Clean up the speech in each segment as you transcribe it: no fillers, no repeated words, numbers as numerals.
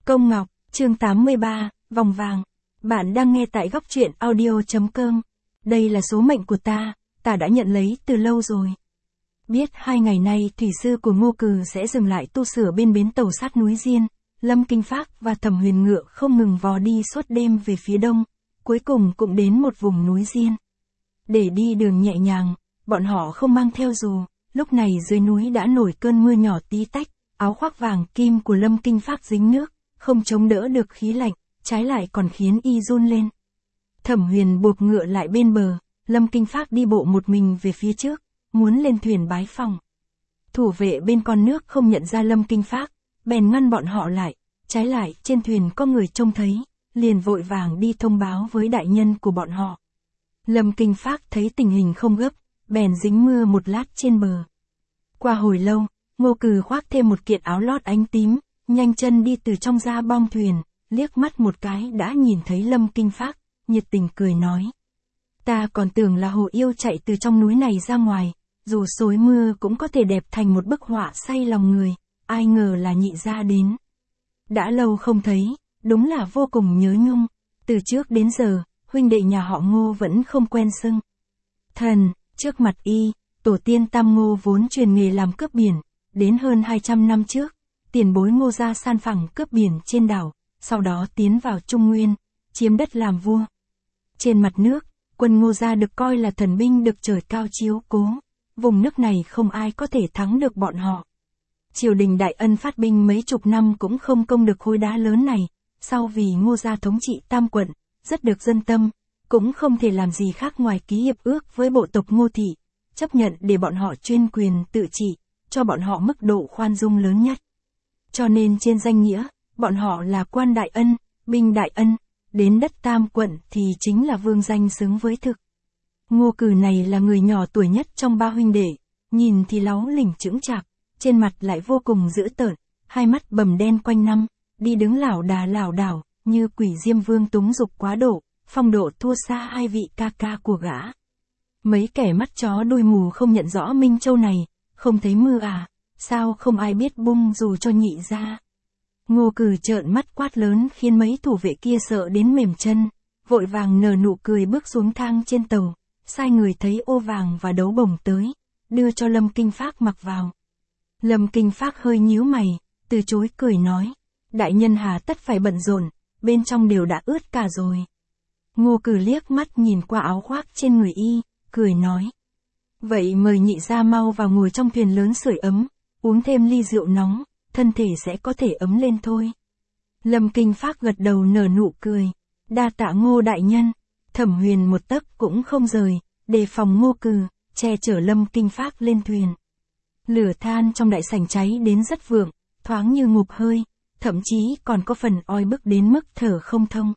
Công Ngọc, chương 83, Vòng Vàng. Bạn đang nghe tại góc truyện audio.com. Đây là số mệnh của ta đã nhận lấy từ lâu rồi. Biết 2 ngày nay thủy sư của Ngô Cừ sẽ dừng lại tu sửa bên bến tàu sát núi Diên, Lâm Kinh Phác và Thẩm Huyền ngựa không ngừng vò đi suốt đêm về phía đông, cuối cùng cũng đến một vùng núi Diên. Để đi đường nhẹ nhàng, bọn họ không mang theo dù, lúc này dưới núi đã nổi cơn mưa nhỏ tí tách, áo khoác vàng kim của Lâm Kinh Phác dính nước, không chống đỡ được khí lạnh, trái lại còn khiến y run lên. Thẩm Huyền buộc ngựa lại bên bờ, Lâm Kinh Phác đi bộ một mình về phía trước, muốn lên thuyền bái phòng. Thủ vệ bên con nước không nhận ra Lâm Kinh Phác, bèn ngăn bọn họ lại, trái lại trên thuyền có người trông thấy, liền vội vàng đi thông báo với đại nhân của bọn họ. Lâm Kinh Phác thấy tình hình không gấp, bèn dính mưa một lát trên bờ. Qua hồi lâu, Ngô Cừ khoác thêm một kiện áo lót ánh tím, nhanh chân đi từ trong ra bong thuyền, liếc mắt một cái đã nhìn thấy Lâm Kinh Phác, nhiệt tình cười nói. Ta còn tưởng là hồ yêu chạy từ trong núi này ra ngoài, dù xối mưa cũng có thể đẹp thành một bức họa say lòng người, ai ngờ là nhị gia đến. Đã lâu không thấy, đúng là vô cùng nhớ nhung, từ trước đến giờ, huynh đệ nhà họ Ngô vẫn không quen xưng thần, trước mặt y, tổ tiên Tam Ngô vốn truyền nghề làm cướp biển, đến hơn 200 năm trước, tiền bối Ngô gia san phẳng cướp biển trên đảo, sau đó tiến vào Trung Nguyên, chiếm đất làm vua. Trên mặt nước, quân Ngô gia được coi là thần binh được trời cao chiếu cố, vùng nước này không ai có thể thắng được bọn họ. Triều đình đại ân phát binh mấy chục năm cũng không công được khối đá lớn này, sau vì Ngô gia thống trị Tam quận, rất được dân tâm, cũng không thể làm gì khác ngoài ký hiệp ước với bộ tộc Ngô thị, chấp nhận để bọn họ chuyên quyền tự trị, cho bọn họ mức độ khoan dung lớn nhất. Cho nên trên danh nghĩa, bọn họ là quan đại ân, binh đại ân, đến đất Tam quận thì chính là vương danh xứng với thực. Ngô Cừ này là người nhỏ tuổi nhất trong ba huynh đệ, nhìn thì láu lỉnh chững chạc, trên mặt lại vô cùng dữ tợn, hai mắt bầm đen quanh năm, đi đứng lảo đảo, như quỷ Diêm Vương túng dục quá độ, phong độ thua xa hai vị ca ca của gã. Mấy kẻ mắt chó đuôi mù không nhận rõ Minh Châu này, không thấy mưa à, sao không ai biết bung dù cho nhị ra. Ngô Cừ trợn mắt quát lớn khiến mấy thủ vệ kia sợ đến mềm chân, vội vàng nở nụ cười bước xuống thang trên tàu, sai người thấy ô vàng và đấu bổng tới, đưa cho Lâm Kinh Phác mặc vào. Lâm Kinh Phác hơi nhíu mày, từ chối cười nói, đại nhân hà tất phải bận rộn, bên trong đều đã ướt cả rồi. Ngô Cừ liếc mắt nhìn qua áo khoác trên người y, cười nói. Vậy mời nhị gia mau vào ngồi trong thuyền lớn sưởi ấm, uống thêm ly rượu nóng, thân thể sẽ có thể ấm lên thôi. Lâm Kinh Phác gật đầu nở nụ cười, đa tạ Ngô đại nhân. Thẩm Huyền một tấc cũng không rời, đề phòng Ngô Cừ, che chở Lâm Kinh Phác lên thuyền. Lửa than trong đại sảnh cháy đến rất vượng, thoáng như ngụp hơi, thậm chí còn có phần oi bức đến mức thở không thông.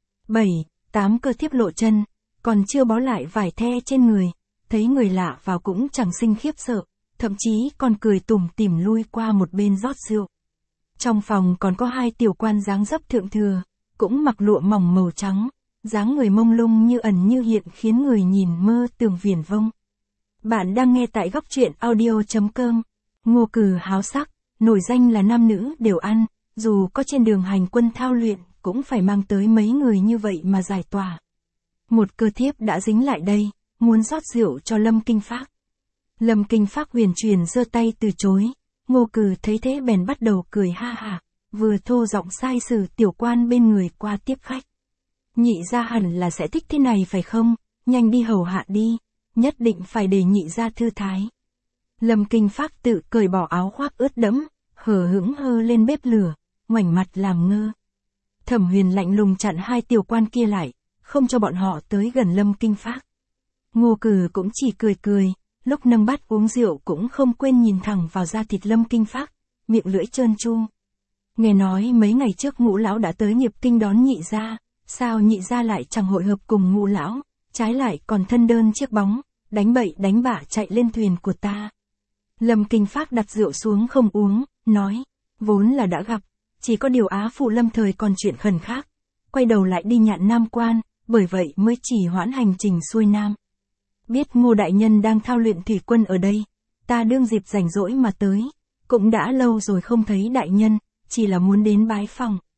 7-8 cơ thiếp lộ chân, còn chưa bó lại vải the trên người, thấy người lạ vào cũng chẳng sinh khiếp sợ, thậm chí còn cười tủm tỉm lui qua một bên rót rượu. Trong phòng còn có 2 tiểu quan dáng dấp thượng thừa, cũng mặc lụa mỏng màu trắng, dáng người mông lung như ẩn như hiện khiến người nhìn mơ tưởng viển vông. Bạn đang nghe tại góc truyện audio.com. Ngô Cừ háo sắc, nổi danh là nam nữ đều ăn, dù có trên đường hành quân thao luyện, cũng phải mang tới mấy người như vậy mà giải tỏa. Một cơ thiếp đã dính lại đây, muốn rót rượu cho Lâm Kinh Phác. Lâm Kinh Phác huyền truyền giơ tay từ chối, Ngô Cừ thấy thế bèn bắt đầu cười ha hả, vừa thô giọng sai sử tiểu quan bên người qua tiếp khách. Nhị gia hẳn là sẽ thích thế này phải không, nhanh đi hầu hạ đi, nhất định phải để nhị gia thư thái. Lâm Kinh Phác tự cởi bỏ áo khoác ướt đẫm, hờ hững hơ lên bếp lửa, ngoảnh mặt làm ngơ. Thẩm Huyền lạnh lùng chặn 2 tiểu quan kia lại, không cho bọn họ tới gần Lâm Kinh Phác. Ngô Cừ cũng chỉ cười, lúc nâng bát uống rượu cũng không quên nhìn thẳng vào da thịt Lâm Kinh Phác, miệng lưỡi trơn tru. Nghe nói mấy ngày trước Ngũ lão đã tới Nghiệp Kinh đón nhị gia, sao nhị gia lại chẳng hội hợp cùng Ngũ lão, trái lại còn thân đơn chiếc bóng, đánh bậy đánh bạ chạy lên thuyền của ta. Lâm Kinh Phác đặt rượu xuống không uống, nói, vốn là đã gặp, chỉ có điều Á phụ Lâm thời còn chuyện khẩn khác, quay đầu lại đi Nhạn Nam quan, bởi vậy mới chỉ hoãn hành trình xuôi Nam. Biết Ngô đại nhân đang thao luyện thủy quân ở đây, ta đương dịp rảnh rỗi mà tới, cũng đã lâu rồi không thấy đại nhân, chỉ là muốn đến bái phòng.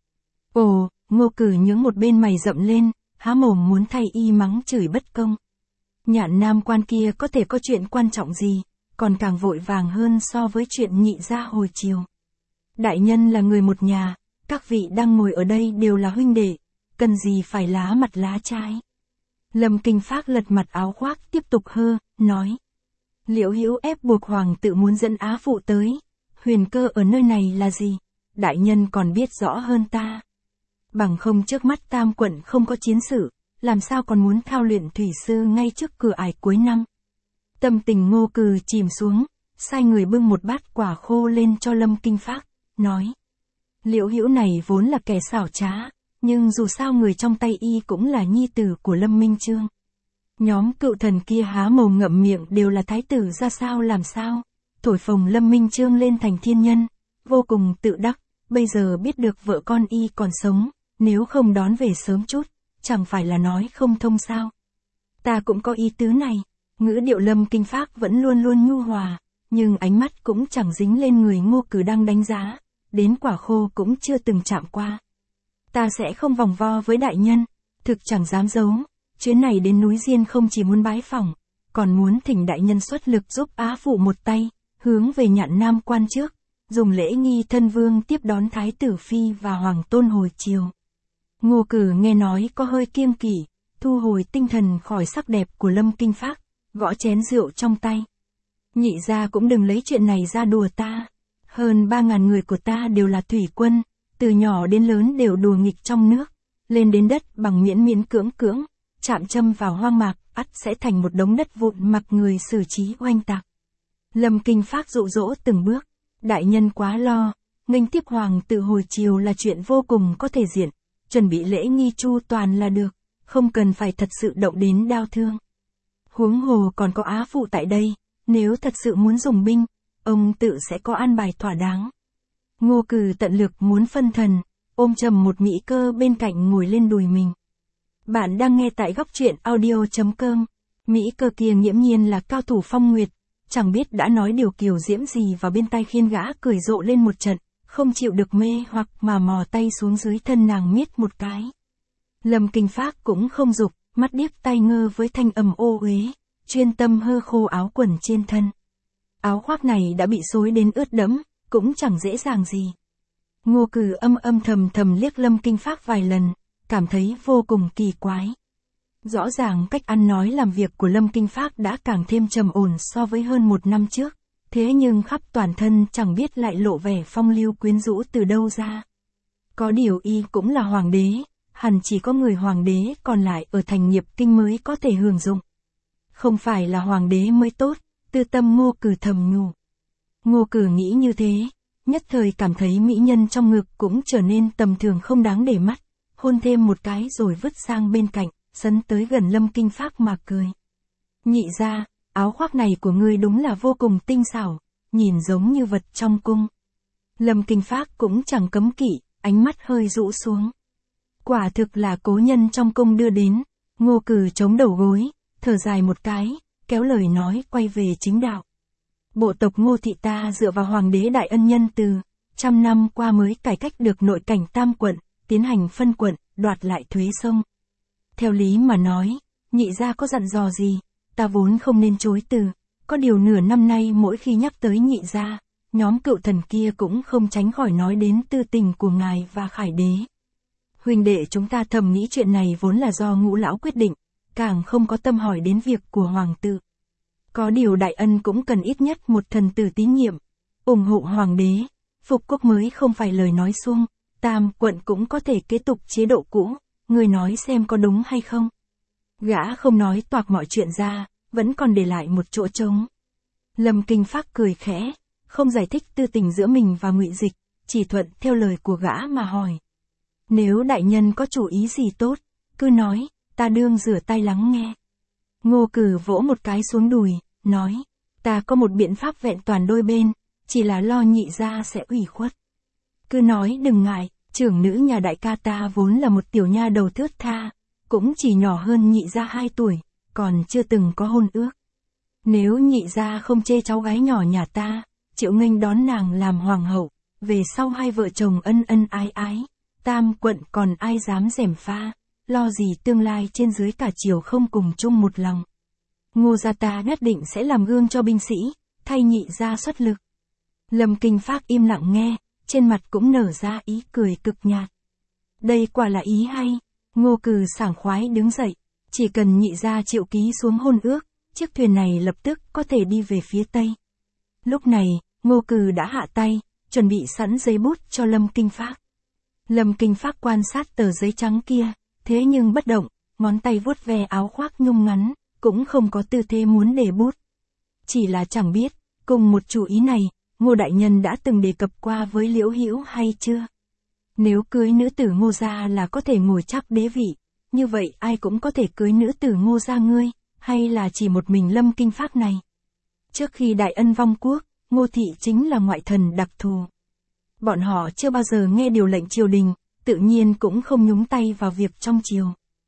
Ồ, Ngô Cử nhướng một bên mày rậm lên, há mồm muốn thay y mắng chửi bất công. Nhạn Nam quan kia có thể có chuyện quan trọng gì, còn càng vội vàng hơn so với chuyện Nhị gia hồi chiều. Đại nhân là người một nhà, các vị đang ngồi ở đây đều là huynh đệ, cần gì phải lá mặt lá trái. Lâm Kinh Phác lật mặt áo khoác tiếp tục nói. Liễu Hữu ép buộc hoàng tự muốn dẫn Á phụ tới, huyền cơ ở nơi này là gì? Đại nhân còn biết rõ hơn ta. Bằng không trước mắt Tam quận không có chiến sự, làm sao còn muốn thao luyện thủy sư ngay trước cửa ải cuối năm. Tâm tình Ngô Cừ chìm xuống, sai người bưng một bát quả khô lên cho Lâm Kinh Phác, nói. Liễu Hữu này vốn là kẻ xảo trá, nhưng dù sao người trong tay y cũng là nhi tử của Lâm Minh Chương. Nhóm cựu thần kia há mồm ngậm miệng đều là thái tử ra sao làm sao, thổi phồng Lâm Minh Chương lên thành thiên nhân, vô cùng tự đắc, bây giờ biết được vợ con y còn sống, nếu không đón về sớm chút, chẳng phải là nói không thông sao. Ta cũng có ý tứ này, ngữ điệu Lâm Kinh Phác vẫn luôn luôn nhu hòa, nhưng ánh mắt cũng chẳng dính lên người Ngô Cử đang đánh giá, đến quả khô cũng chưa từng chạm qua. Ta sẽ không vòng vo với đại nhân, thực chẳng dám giấu, chuyến này đến núi Diên không chỉ muốn bái phỏng, còn muốn thỉnh đại nhân xuất lực giúp Á phụ một tay, hướng về Nhạn Nam quan trước, dùng lễ nghi thân vương tiếp đón Thái tử Phi và Hoàng tôn hồi chiều. Ngô Cử nghe nói có hơi kiêng kỵ, thu hồi tinh thần khỏi sắc đẹp của Lâm Kinh Phác, gõ chén rượu trong tay. Nhị gia cũng đừng lấy chuyện này ra đùa ta, hơn 3.000 người của ta đều là thủy quân, từ nhỏ đến lớn đều đùa nghịch trong nước, lên đến đất bằng miễn miễn cưỡng, chạm châm vào hoang mạc, ắt sẽ thành một đống đất vụn mặc người xử trí oanh tạc. Lâm Kinh Phác dụ dỗ từng bước, đại nhân quá lo, nghênh tiếp hoàng tự hồi chiều là chuyện vô cùng có thể diện, chuẩn bị lễ nghi chu toàn là được, không cần phải thật sự động đến đau thương. Huống hồ còn có Á phụ tại đây, nếu thật sự muốn dùng binh, ông tự sẽ có an bài thỏa đáng. Ngô Cử tận lực muốn phân thần, ôm chầm một mỹ cơ bên cạnh ngồi lên đùi mình. Bạn đang nghe tại góc truyện audio.com. Mỹ cơ kia nghiễm nhiên là cao thủ phong nguyệt, chẳng biết đã nói điều kiều diễm gì vào bên tai khiến gã cười rộ lên một trận, không chịu được mê hoặc mà mò tay xuống dưới thân nàng miết một cái. Lâm Kinh Phác cũng không dục, mắt điếc tai ngơ với thanh âm ô uế, chuyên tâm khô áo quần trên thân. Áo khoác này đã bị xối đến ướt đẫm, cũng chẳng dễ dàng gì. Ngô Cử âm thầm liếc Lâm Kinh Phác vài lần, cảm thấy vô cùng kỳ quái. Rõ ràng cách ăn nói làm việc của Lâm Kinh Phác đã càng thêm trầm ổn so với hơn 1 năm trước, thế nhưng khắp toàn thân chẳng biết lại lộ vẻ phong lưu quyến rũ từ đâu ra. Có điều y cũng là hoàng đế, hẳn chỉ có người hoàng đế còn lại ở thành Nghiệp Kinh mới có thể hưởng dụng. Không phải là hoàng đế mới tốt, tư tâm Ngô Cử thầm nhủ. Ngô Cử nghĩ như thế, nhất thời cảm thấy mỹ nhân trong ngực cũng trở nên tầm thường không đáng để mắt, hôn thêm một cái rồi vứt sang bên cạnh, sấn tới gần Lâm Kinh Phác mà cười. Nhị gia, áo khoác này của ngươi đúng là vô cùng tinh xảo, nhìn giống như vật trong cung. Lâm Kinh Phác cũng chẳng cấm kỵ, ánh mắt hơi rũ xuống. Quả thực là cố nhân trong cung đưa đến. Ngô Cử chống đầu gối, thở dài một cái, kéo lời nói quay về chính đạo. Bộ tộc Ngô thị ta dựa vào hoàng đế đại ân nhân từ, 100 năm qua mới cải cách được nội cảnh Tam quận, tiến hành phân quận, đoạt lại thuế sông. Theo lý mà nói, nhị gia có dặn dò gì, ta vốn không nên chối từ, có điều nửa năm nay mỗi khi nhắc tới nhị gia, nhóm cựu thần kia cũng không tránh khỏi nói đến tư tình của ngài và Khải đế. Huynh đệ chúng ta thầm nghĩ chuyện này vốn là do Ngũ lão quyết định, càng không có tâm hỏi đến việc của hoàng tự. Có điều đại ân cũng cần ít nhất một thần tử tín nhiệm, ủng hộ hoàng đế, phục quốc mới không phải lời nói suông, Tam quận cũng có thể kế tục chế độ cũ, người nói xem có đúng hay không. Gã không nói toạc mọi chuyện ra, vẫn còn để lại một chỗ trống. Lâm Kinh Phác cười khẽ, không giải thích tư tình giữa mình và Ngụy Dịch, chỉ thuận theo lời của gã mà hỏi. Nếu đại nhân có chủ ý gì tốt, cứ nói, ta đương rửa tay lắng nghe. Ngô Cử vỗ một cái xuống đùi, nói, ta có một biện pháp vẹn toàn đôi bên, chỉ là lo nhị gia sẽ ủy khuất. Cứ nói đừng ngại, trưởng nữ nhà đại ca ta vốn là một tiểu nha đầu thướt tha, cũng chỉ nhỏ hơn nhị gia 2 tuổi, còn chưa từng có hôn ước. Nếu nhị gia không chê cháu gái nhỏ nhà ta, chịu nghênh đón nàng làm hoàng hậu, về sau hai vợ chồng ân ân ái ái, Tam quận còn ai dám gièm pha, lo gì tương lai trên dưới cả triều không cùng chung một lòng. Ngô gia ta nhất định sẽ làm gương cho binh sĩ, thay nhị gia xuất lực. Lâm Kinh Phác im lặng nghe, trên mặt cũng nở ra ý cười cực nhạt. Đây quả là ý hay. Ngô Cừ sảng khoái đứng dậy, chỉ cần nhị gia chịu ký xuống hôn ước, chiếc thuyền này lập tức có thể đi về phía Tây. Lúc này, Ngô Cừ đã hạ tay, chuẩn bị sẵn giấy bút cho Lâm Kinh Phác. Lâm Kinh Phác quan sát tờ giấy trắng kia, thế nhưng bất động, ngón tay vuốt ve áo khoác nhung ngắn, cũng không có tư thế muốn để bút. Chỉ là chẳng biết, cùng một chủ ý này, Ngô đại nhân đã từng đề cập qua với Liễu Hữu hay chưa? Nếu cưới nữ tử Ngô gia là có thể ngồi chắc đế vị, như vậy ai cũng có thể cưới nữ tử Ngô gia ngươi, hay là chỉ một mình Lâm Kinh Phác này? Trước khi đại ân vong quốc, Ngô thị chính là ngoại thần đặc thù. Bọn họ chưa bao giờ nghe điều lệnh triều đình, tự nhiên cũng không nhúng tay vào việc trong triều.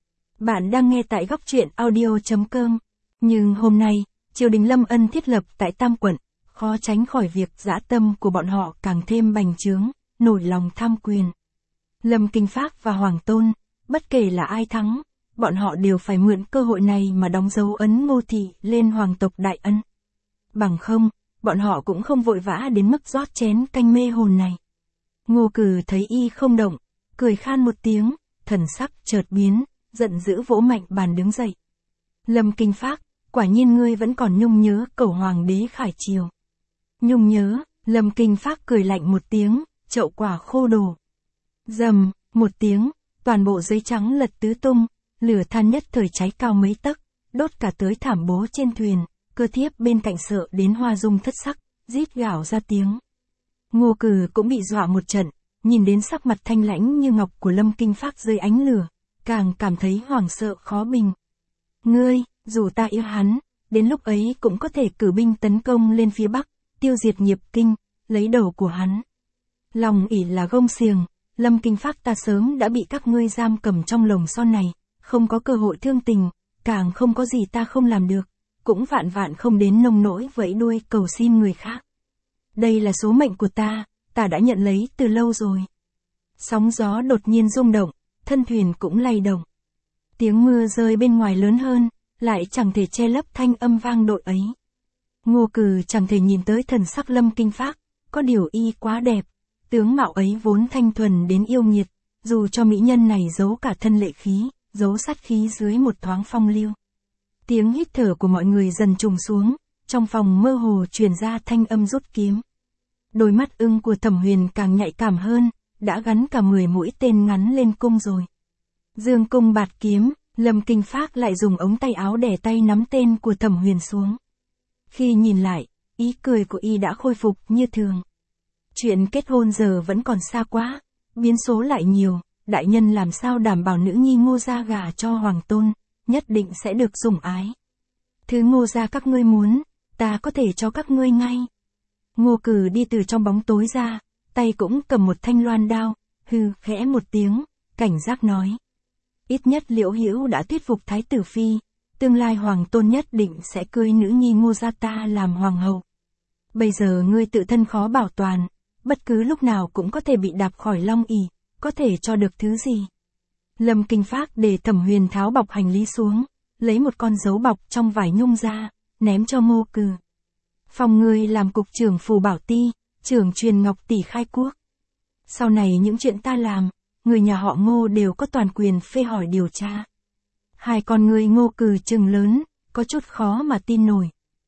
Bạn đang nghe tại góc truyện audio.com. Nhưng hôm nay, triều đình Lâm Ân thiết lập tại Tam quận, khó tránh khỏi việc dã tâm của bọn họ càng thêm bành trướng, nổi lòng tham quyền. Lâm Kinh Phác và Hoàng Tôn, bất kể là ai thắng, bọn họ đều phải mượn cơ hội này mà đóng dấu ấn Ngô thị lên hoàng tộc đại ân. Bằng không, bọn họ cũng không vội vã đến mức rót chén canh mê hồn này. Ngô Cừ thấy y không động, cười khan một tiếng, thần sắc chợt biến, giận dữ vỗ mạnh bàn đứng dậy. Lâm Kinh Phác, quả nhiên ngươi vẫn còn nhung nhớ cẩu hoàng đế khải triều. Nhung nhớ, Lâm Kinh Phác cười lạnh một tiếng, chậu quả khô đổ. Rầm, một tiếng, toàn bộ giấy trắng lật tứ tung, lửa than nhất thời cháy cao mấy tấc, đốt cả tới thảm bố trên thuyền, cơ thiếp bên cạnh sợ đến hoa dung thất sắc, rít gào ra tiếng. Ngô Cừ cũng bị dọa một trận, nhìn đến sắc mặt thanh lãnh như ngọc của Lâm Kinh Phác dưới ánh lửa, càng cảm thấy hoảng sợ khó bình. Ngươi, dù ta yêu hắn, đến lúc ấy cũng có thể cử binh tấn công lên phía Bắc, tiêu diệt Nghiệp Kinh, lấy đầu của hắn. Lòng ỷ là gông xiềng, Lâm Kinh Phác ta sớm đã bị các ngươi giam cầm trong lồng son này, không có cơ hội thương tình, càng không có gì ta không làm được, cũng vạn vạn không đến nông nỗi vẫy đuôi cầu xin người khác. Đây là số mệnh của ta đã nhận lấy từ lâu rồi. Sóng gió đột nhiên rung động, thân thuyền cũng lay động. Tiếng mưa rơi bên ngoài lớn hơn, lại chẳng thể che lấp thanh âm vang dội ấy. Ngô Cừ chẳng thể nhìn tới thần sắc Lâm Kinh Phác, có điều y quá đẹp, tướng mạo ấy vốn thanh thuần đến yêu nghiệt, dù cho mỹ nhân này giấu cả thân lệ khí, giấu sát khí dưới một thoáng phong lưu. Tiếng hít thở của mọi người dần trùng xuống, trong phòng mơ hồ truyền ra thanh âm rút kiếm. Đôi mắt ưng của Thẩm Huyền càng nhạy cảm hơn, đã gắn cả 10 mũi tên ngắn lên cung rồi. Dương cung bạt kiếm, Lâm Kinh Phác lại dùng ống tay áo đè tay nắm tên của Thẩm Huyền xuống. Khi nhìn lại, ý cười của y đã khôi phục như thường. Chuyện kết hôn giờ vẫn còn xa quá, biến số lại nhiều, đại nhân làm sao đảm bảo nữ nhi Ngô gia gả cho Hoàng Tôn, nhất định sẽ được sủng ái. Thứ Ngô gia các ngươi muốn, ta có thể cho các ngươi ngay. Ngô Cừ đi từ trong bóng tối ra, tay cũng cầm một thanh loan đao, hừ khẽ một tiếng, cảnh giác nói. Ít nhất Liễu Hữu đã thuyết phục Thái tử Phi, tương lai Hoàng Tôn nhất định sẽ cưới nữ nhi Ngô gia ta làm hoàng hậu. Bây giờ ngươi tự thân khó bảo toàn, bất cứ lúc nào cũng có thể bị đạp khỏi long ỷ, có thể cho được thứ gì. Lâm Kinh Phác để Thẩm Huyền tháo bọc hành lý xuống, lấy một con dấu bọc trong vải nhung ra, ném cho Ngô Cừ. Phong ngươi làm cục trưởng Phù Bảo Ti, trưởng truyền Ngọc Tỷ khai quốc. Sau này những chuyện ta làm, người nhà họ Ngô đều có toàn quyền phê hỏi điều tra. Hai con ngươi Ngô Cừ trừng lớn, có chút khó mà tin nổi.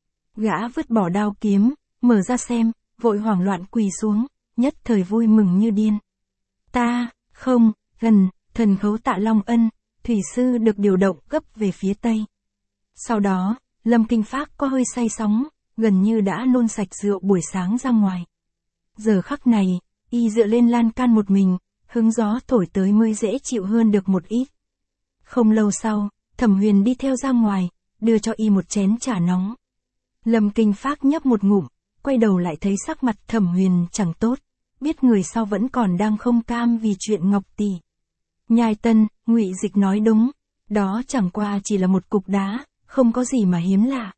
Gã vứt bỏ đao kiếm, mở ra xem, vội hoảng loạn quỳ xuống, nhất thời vui mừng như điên. Ta, không, gần, thần khấu Tạ Long Ân, thủy sư được điều động gấp về phía Tây. Sau đó, Lâm Kinh Phác có hơi say sóng, gần như đã nôn sạch rượu buổi sáng ra ngoài. Giờ khắc này, y dựa lên lan can một mình, hứng gió thổi tới mới dễ chịu hơn được một ít. Không lâu sau, Thẩm Huyền đi theo ra ngoài, đưa cho y một chén trà nóng. Lâm Kinh Phác nhấp một ngụm, quay đầu lại thấy sắc mặt Thẩm Huyền chẳng tốt, biết người sau vẫn còn đang không cam vì chuyện Ngọc Tỷ. Nhai Tân, Ngụy Dịch nói đúng, đó chẳng qua chỉ là một cục đá, không có gì mà hiếm lạ.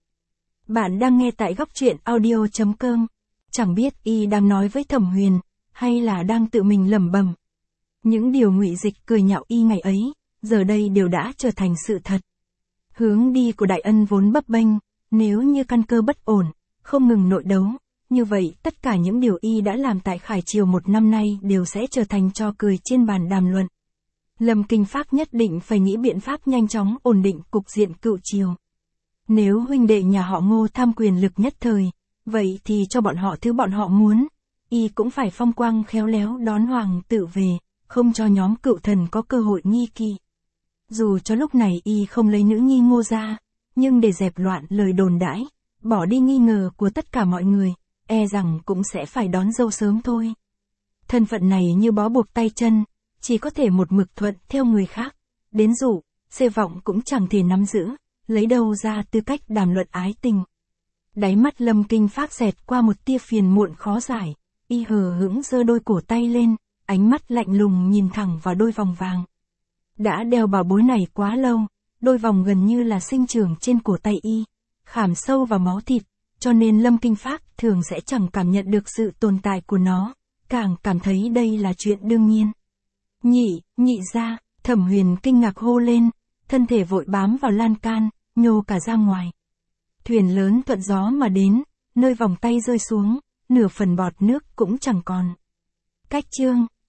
Bạn đang nghe tại góc truyện audio.com. Chẳng biết y đang nói với Thẩm Huyền, hay là đang tự mình lẩm bẩm. Những điều Ngụy Dịch cười nhạo y ngày ấy, giờ đây đều đã trở thành sự thật. Hướng đi của Đại Ân vốn bấp bênh, nếu như căn cơ bất ổn, không ngừng nội đấu, như vậy tất cả những điều y đã làm tại Khải Triều một năm nay đều sẽ trở thành trò cười trên bàn đàm luận. Lâm Kinh Phác nhất định phải nghĩ biện pháp nhanh chóng ổn định cục diện cựu triều. Nếu huynh đệ nhà họ Ngô tham quyền lực nhất thời, vậy thì cho bọn họ thứ bọn họ muốn, y cũng phải phong quang khéo léo đón hoàng tự về, không cho nhóm cựu thần có cơ hội nghi kỵ. Dù cho lúc này y không lấy nữ nhi Ngô ra, nhưng để dẹp loạn lời đồn đãi, bỏ đi nghi ngờ của tất cả mọi người, e rằng cũng sẽ phải đón dâu sớm thôi. Thân phận này như bó buộc tay chân, chỉ có thể một mực thuận theo người khác, đến dụ, xê vọng cũng chẳng thể nắm giữ, lấy đâu ra tư cách đàm luận ái tình. Đáy mắt Lâm Kinh Phác xẹt qua một tia phiền muộn khó giải, y hờ hững giơ đôi cổ tay lên, ánh mắt lạnh lùng nhìn thẳng vào đôi vòng vàng. Đã đeo bảo bối này quá lâu, đôi vòng gần như là sinh trưởng trên cổ tay y, khảm sâu vào máu thịt, cho nên Lâm Kinh Phác thường sẽ chẳng cảm nhận được sự tồn tại của nó, càng cảm thấy đây là chuyện đương nhiên. Nhị ra, Thẩm Huyền kinh ngạc hô lên, thân thể vội bám vào lan can, nhô cả ra ngoài. Thuyền lớn thuận gió mà đến, nơi vòng tay rơi xuống, nửa phần bọt nước cũng chẳng còn. Cách chương